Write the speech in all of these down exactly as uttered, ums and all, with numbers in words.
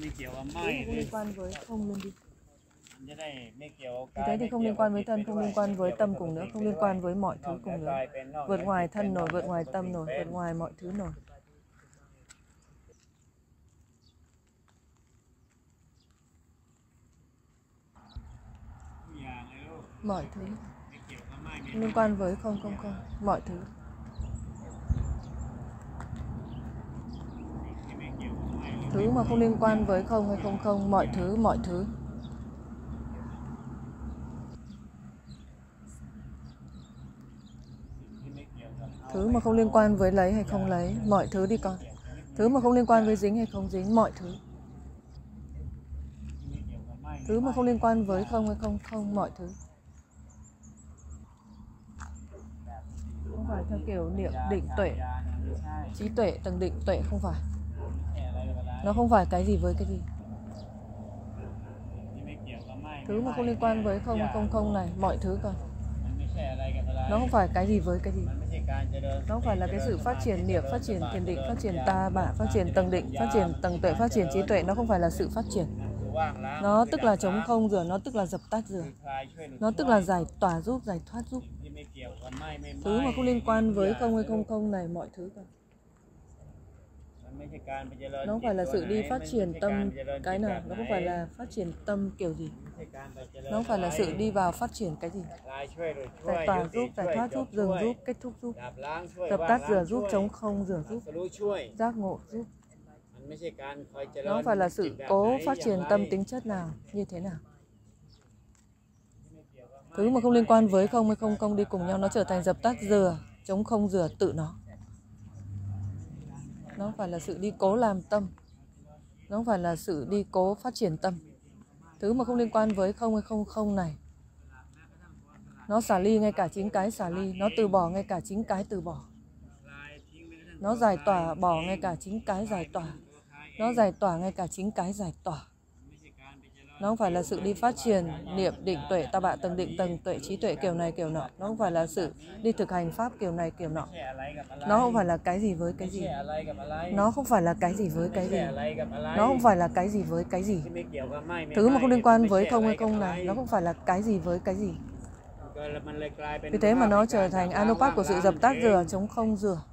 ไม่เกี่ยวกับ Thứ ไม้ thì không liên quan với không luôn đi. มันจะได้ไม่เกี่ยวกับ Như thế thì không liên quan với thân, không liên quan với tâm cùng nữa, không liên quan với mọi thứ cùng nữa. Vượt ngoài thân nổi, vượt ngoài tâm nổi, vượt ngoài mọi thứ nổi. Mọi thứ không liên quan với không không không, mọi thứ. Thứ mà không liên quan với không hay không không, mọi thứ, mọi thứ. Thứ mà không liên quan với lấy hay không lấy, mọi thứ đi con. Thứ mà không liên quan với dính hay không dính, mọi thứ. Thứ mà không liên quan với không hay không không, mọi thứ. Không phải theo kiểu niệm định tuệ, trí tuệ, tầng định tuệ, không phải. Nó không phải cái gì với cái gì. Thứ mà không liên quan với không hay không không này, mọi thứ con. Nó không phải cái gì với cái gì. Nó không phải là cái sự phát triển niệm, phát triển thiền định, phát triển ta bả, phát triển tầng định, phát triển tầng tuệ, phát triển trí tuệ. Nó không phải là sự phát triển. Nó tức là trống không rửa, nó tức là dập tắt rửa. Nó tức là giải tỏa giúp, giải thoát giúp. Thứ mà không liên quan với không hay không không này, mọi thứ con. Nó không phải là sự đi phát triển tâm cái nào, nó không phải là phát triển tâm kiểu gì. Nó không phải là sự đi vào phát triển cái gì. Giải tỏa giúp, giải thoát giúp, dừng giúp, kết thúc giúp, dập tắt rửa giúp, chống không rửa giúp, giác ngộ giúp. Nó không phải là sự cố phát triển tâm tính chất nào, như thế nào. Thứ mà không liên quan với không hay không không đi cùng nhau, nó trở thành dập tắt rửa, chống không rửa tự nó. Nó không phải là sự đi cố làm tâm. Nó không phải là sự đi cố phát triển tâm. Thứ mà không liên quan với không hay không không này, nó xả ly ngay cả chính cái xả ly. Nó từ bỏ ngay cả chính cái từ bỏ. Nó giải tỏa bỏ ngay cả chính cái giải tỏa. Nó giải tỏa ngay cả chính cái giải tỏa. Nó không phải là sự đi phát triển niệm định tuệ ta bạ tầng định tầng tuệ trí tuệ kiểu này kiểu nọ. Nó không phải là sự đi thực hành pháp kiểu này kiểu nọ. Nó không phải là cái gì với cái gì. Nó không phải là cái gì với cái gì. Nó không phải là cái gì với cái gì. Thứ mà không liên quan với không hay không này, nó không phải là cái gì với cái gì. Vì thế mà nó trở thành anupat của sự dập tắt rửa, chống không rửa.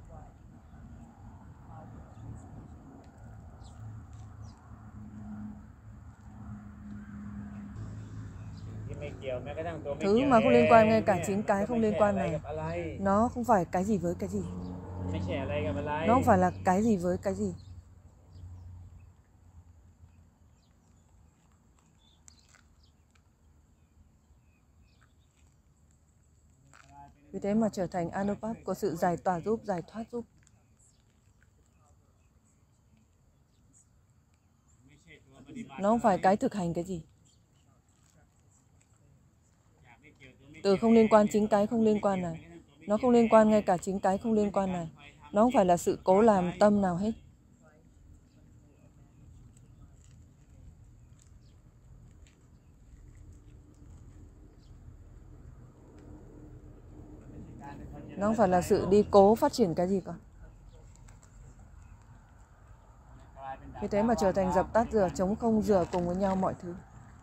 Thứ mà không liên quan ngay cả chính cái không liên quan này, nó không phải cái gì với cái gì. Nó không phải là cái gì với cái gì. Vì thế mà trở thành anupat của sự giải tỏa giúp, giải thoát giúp. Nó không phải cái thực hành cái gì. Từ không liên quan chính cái không liên quan này, nó không liên quan ngay cả chính cái không liên quan này. Nó không phải là sự cố làm tâm nào hết. Nó không phải là sự đi cố phát triển cái gì cả. Vì thế mà trở thành dập tắt rửa, chống không rửa cùng với nhau mọi thứ.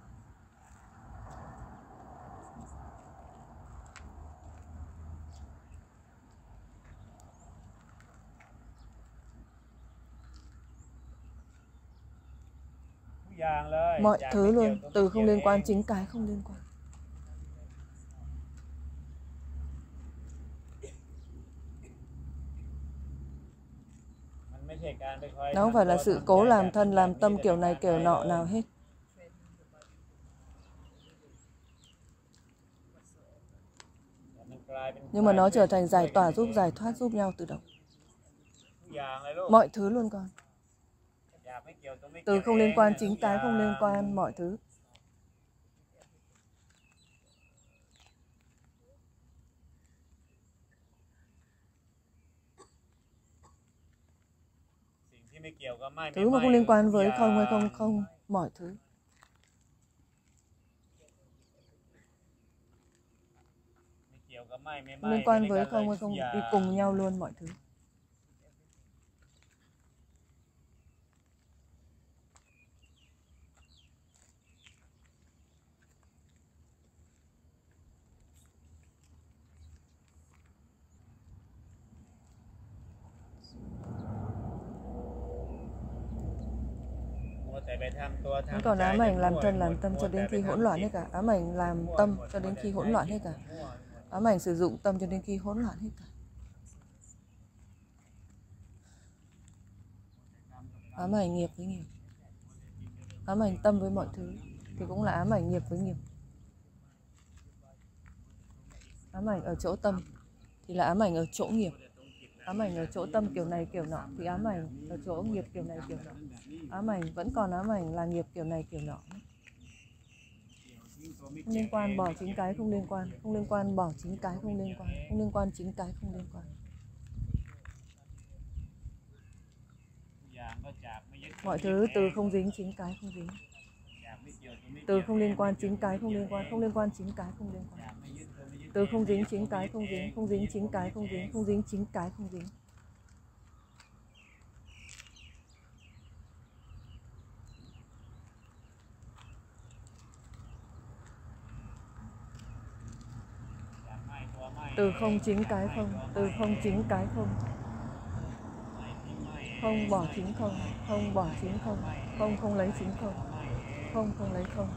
Mọi thứ luôn, từ không liên quan chính cái không liên quan. Nó không phải là sự cố làm thân, làm tâm kiểu này kiểu nọ nào hết. Nhưng mà nó trở thành giải tỏa giúp, giải thoát giúp nhau tự động. Mọi thứ luôn con. Từ không liên quan chính cái không liên quan, mọi thứ. Thứ mà không liên quan với không hay không không, mọi thứ. Liên quan với không hay không đi cùng nhau luôn mọi thứ. ไปทำตัว Vẫn ทำ còn ใจ ám ảnh làm มั่ว thân หม làm ด tâm มัว cho แต่ đến ไป khi hỗn ทำ loạn ผิ hết ด cả. Ám ảnh làm มั่ว tâm หมด cho มัว đến แต่ khi ไป hỗn ทำ loạn ผิ hết ด cả. มั่วหมด Ám ảnh sử dụng tâm cho đến khi hỗn loạn hết cả. Ám ảnh nghiệp với nghiệp. Ám ảnh tâm với mọi thứ thì cũng là ám ảnh nghiệp với nghiệp. Ám ảnh ở chỗ tâm thì là ám ảnh ở chỗ nghiệp. Ám ảnh ở chỗ tâm kiểu này kiểu nọ thì ám ảnh ở chỗ nghiệp kiểu này kiểu nọ. Ám ảnh vẫn còn ám ảnh là nghiệp kiểu này kiểu nọ. Không liên quan bỏ chính cái không liên quan, không liên quan bỏ chính cái không liên quan, không liên quan chính cái không liên quan. Mọi thứ từ không dính chính cái không dính. Từ không liên quan chính cái không liên quan, không liên quan chính cái không liên quan. Từ không dính chính cái không dính, không dính chính cái không dính, không dính chính cái không dính. Từ không chính cái không, từ không chính cái không. Không bỏ chính không, không bỏ chính không, không không lấy chính không, không không lấy không.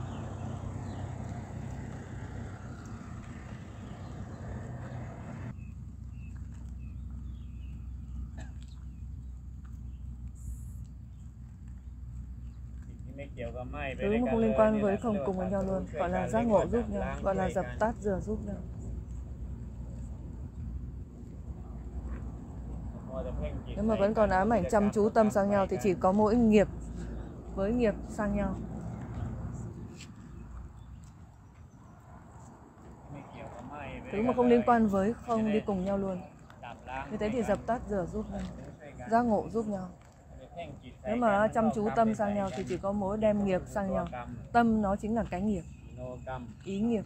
Thứ mà không liên quan với không cùng với nhau luôn, gọi là giác ngộ giúp nhau, gọi là dập tắt rửa giúp nhau. Nếu mà vẫn còn ám ảnh chăm chú tâm sang nhau thì chỉ có mỗi nghiệp với nghiệp sang nhau. Thứ mà không liên quan với không đi cùng nhau luôn. Như thế thì dập tắt rửa giúp nhau, giác ngộ giúp nhau. Nếu mà chăm chú tâm sang nhau thì chỉ có mỗi đem nghiệp sang nhau. Tâm nó chính là cái nghiệp, ý nghiệp.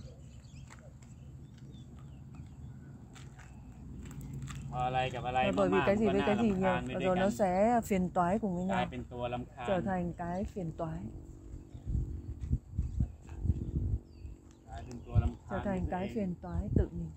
Và bởi vì cái gì với cái gì nhiều, và rồi nó sẽ phiền toái cùng với nhau, trở thành cái phiền toái, trở thành cái phiền toái tự mình.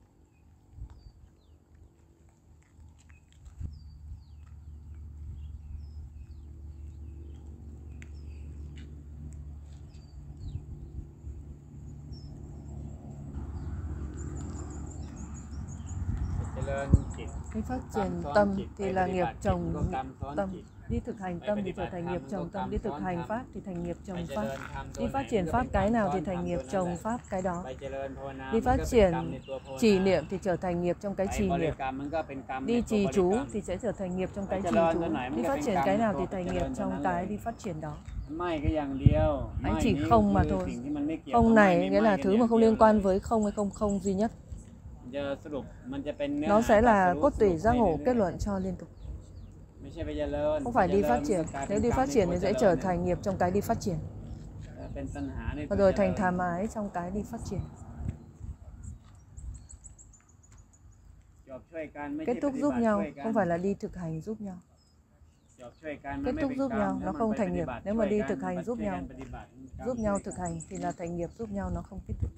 Khi phát triển tâm thì là nghiệp chồng tâm. Đi thực hành tâm thì trở thành nghiệp chồng tâm. Đi thực hành pháp thì thành nghiệp chồng pháp. Đi phát triển pháp cái nào thì thành nghiệp chồng pháp cái đó. Đi phát triển trì niệm thì trở thành nghiệp trong cái trì niệm. Đi trì chú thì sẽ trở thành nghiệp trong cái trì chú. Đi phát triển cái nào thì thành nghiệp trong cái đi phát triển đó. Anh chỉ không mà thôi. Không này nghĩa là thứ mà không liên quan với không hay không không duy nhất. Nó sẽ là cốt tủy giác ngộ kết luận cho liên tục. Không phải đi phát triển. Nếu đi phát triển thì sẽ trở thành nghiệp trong cái đi phát triển. Và rồi thành tham ái trong cái đi phát triển. Kết thúc giúp nhau, không phải là đi thực hành giúp nhau. Kết thúc giúp nhau, nó không thành nghiệp. Nếu mà đi thực hành giúp nhau, giúp nhau thực hành thì là thành nghiệp giúp nhau, nó không kết thúc.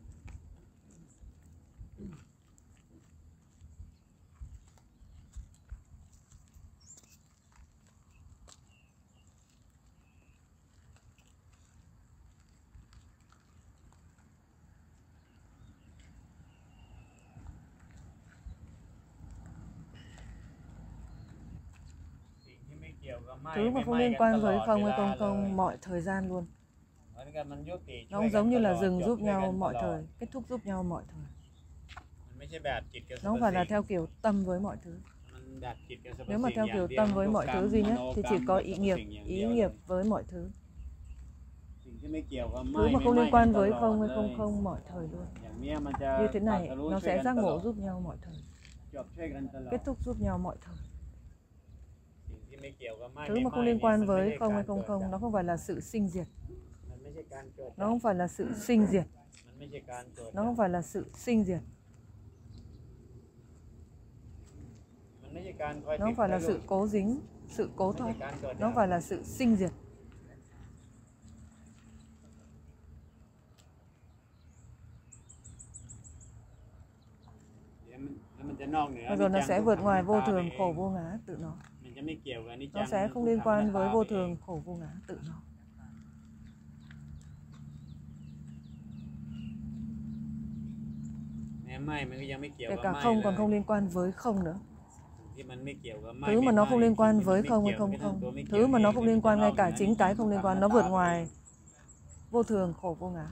Thứ mà không liên quan với không hay không không mọi thời gian luôn. Nó cũng giống như là dừng giúp nhau mọi thời, kết thúc giúp nhau mọi thời. Nó không phải là theo kiểu tâm với mọi thứ. Nếu mà theo kiểu tâm với mọi thứ duy nhất thì chỉ có ý nghiệp, ý nghiệp với mọi thứ. Thứ mà không liên quan với không hay không không mọi thời luôn. Như thế này, nó sẽ giác ngộ giúp nhau mọi thời, kết thúc giúp nhau mọi thời. Thứ mà không liên quan với không hay không không, nó không phải là sự sinh diệt. Nó không phải là sự sinh diệt. Nó không phải là sự sinh diệt. Nó không phải là sự cố dính, sự cố thoát. Nó không phải là sự sinh diệt. Và rồi nó sẽ vượt ngoài vô thường, khổ vô ngã tự nó. จะไม่เกี่ยวกับอนิจจั nó ง sẽ không liên quan với vô thường khổ vô ngã tự nó. Kể cả không còn không liên quan với không nữa. Thứ mà nó không liên quan với không hay không không. Thứ mà nó không liên quan, ngay cả chính cái không liên quan, nó vượt ngoài vô thường khổ vô ngã.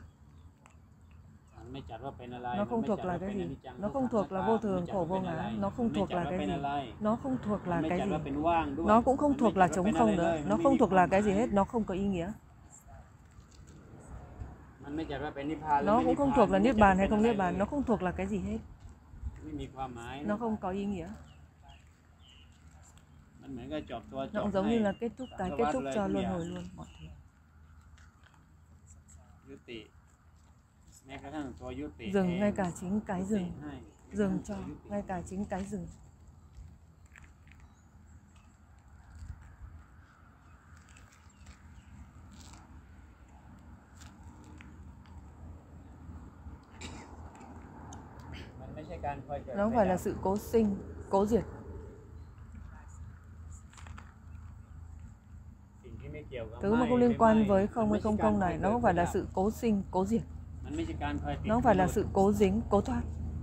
Nó không thuộc là cái gì? Nó không thuộc là vô thường khổ vô ngã. Nó không thuộc là cái gì? Nó không thuộc là cái gì? Nó cũng không thuộc là trống không nữa. Nó không thuộc là cái gì hết. Nó không có ý nghĩa. Nó cũng không thuộc là niết bàn hay không niết bàn. Nó không thuộc là cái gì hết. Nó không có ý nghĩa. Nó cũng giống như là kết thúc cái kết thúc cho luân hồi luôn mọi thứ. Dừng ngay cả chính cái dừng. Dừng cho ngay cả chính cái dừng. Nó không phải là sự cố sinh, cố diệt. Thứ mà không liên quan với không hay không không này, nó không phải là sự cố sinh, cố diệt. Nó không phải là sự cố dính, cố thoát.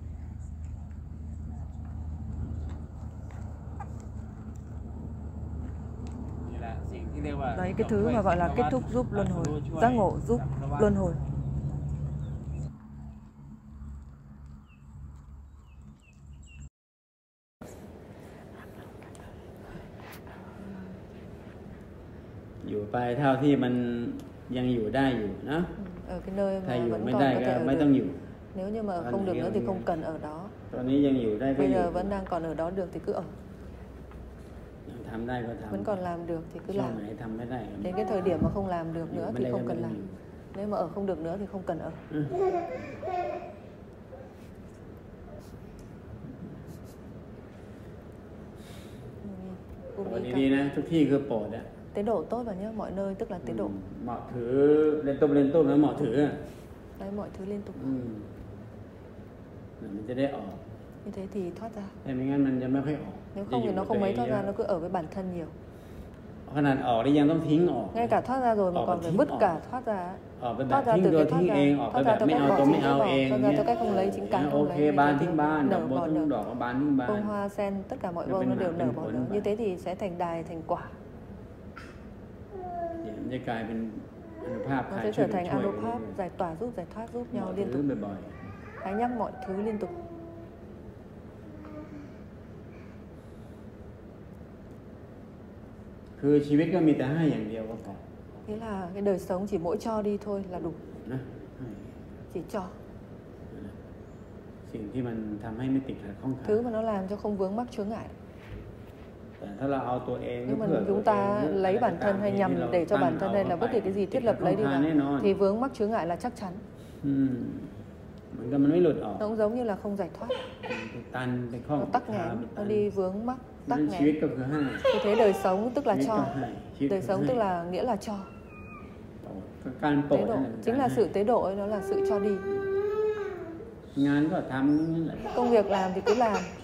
Đấy, cái thứ mà gọi là kết thúc giúp luân hồi, giác ngộ giúp luân hồi. อยู่ไปเท่าที่มันยังอยู่ได้อยู่เนาะ Ở cái nơi mà ถ้าอยู่ vẫn ไม่ còn ได้ có ก็ thể ở ไม่ต้อง được. อยู่ Nếu như mà không được nữa thì không cần ở đó. ตอนนี้ยังอยู่ได้ก็ Bây อยู่ giờ vẫn đang còn ở đó được thì cứ ở. ยังทำได้ก็ทำ Vẫn còn làm được thì cứ ช่วง làm. ไหนทำไม่ได้ก็ Đến cái thời điểm mà không làm được อยู่ nữa ไม่ thì ได้ก็ không ไม่ cần ต้อง làm. อยู่ Nếu mà ở không được nữa thì không cần ở. อืม วันนี้ดีนะทุกที่คือโปรดอะ Tế độ tốt vào nhé, mọi nơi tức là tế độ. เหมาะถือเล่นตุ้มเล่นตุ้มแล้วเหมาะถืออะ Đấy, mọi thứ liên tục. อืมมันจะได้ออก Như thế thì thoát ra. แต่ไม่งั้นมันจะไม่ค่อยออก Nếu không thì nó không mấy thoát ra, nó cứ ở với bản thân nhiều. ขนาดออกได้ยังต้องทิ้งออก Ngay cả thoát ra rồi mà Ở còn và phải ทิ้ง vứt ออก cả thoát ra. ออกไปแบบ Thoát ra ทิ้ง từ ตัว cái ทิ้ง thoát เอง ra. ออกไป Thoát แบ ra บ theo ไม่ cách เอา bỏ ตัว chính ไม่ cái เอา bỏ. เอง Thoát ra theo cách không lấy chính cái โอ không เค lấy. บานทิ้งบานดอก Nở บัว bỏ ทิ้ง nở. ดอกก็บานทิ้งบาน Bông hoa sen, tất cả mọi Nó bông bên nó đều mảng nở bên bỏ cuốn nở. vậy. Như thế thì sẽ thành đài, thành quả. เดี๋ยวมันจะกลายเป็นอนุภาพ Nó คลาย sẽ ช่วย trở กัน thành ช่วย Anupap, giải tỏa giúp, giải thoát giúp หมอ nhau ถื liên อ tục. บ่อย Hãy nhắc mọi thứ liên tục. ๆคือชีวิตก็มีแต่ให้อย่างเดียวก็พอ Thế là cái đời sống chỉ mỗi cho đi thôi là đủ. นะให้ Chỉ cho. สิ่งที่มันทำให้ไม่ติดขัดข้องขัด Thứ mà nó làm cho không vướng mắc chướng ngại. แต่ถ้าเราเอาตัวเอง Nhưng mà เพื่อ chúng ta lấy bản thân hay nhằm để cho bản thân hay là bất kỳ cái gì thiết lập lấy đi vào thì vướng mắc chướng ngại là chắc chắn. อืมเหมือนกับมันไม่หลุดออก Nó cũng giống như là không giải thoát. ไปตันไปข้อง Nó tắc nghẽn, nó đi vướng mắc, นั่ tắc นชีวิต nghẽn. ก็คือให้ Như thế đời sống tức là ชีวิตก็ cho. ให้ชีวิต Đời ก็ sống ให้ tức là nghĩa là cho. การโปร Tế ด độ นั่นแหละ chính là sự tế độ ấy, nó là sự cho đi. งานก็ทำนั่นแหละ Công việc làm thì cứ làm,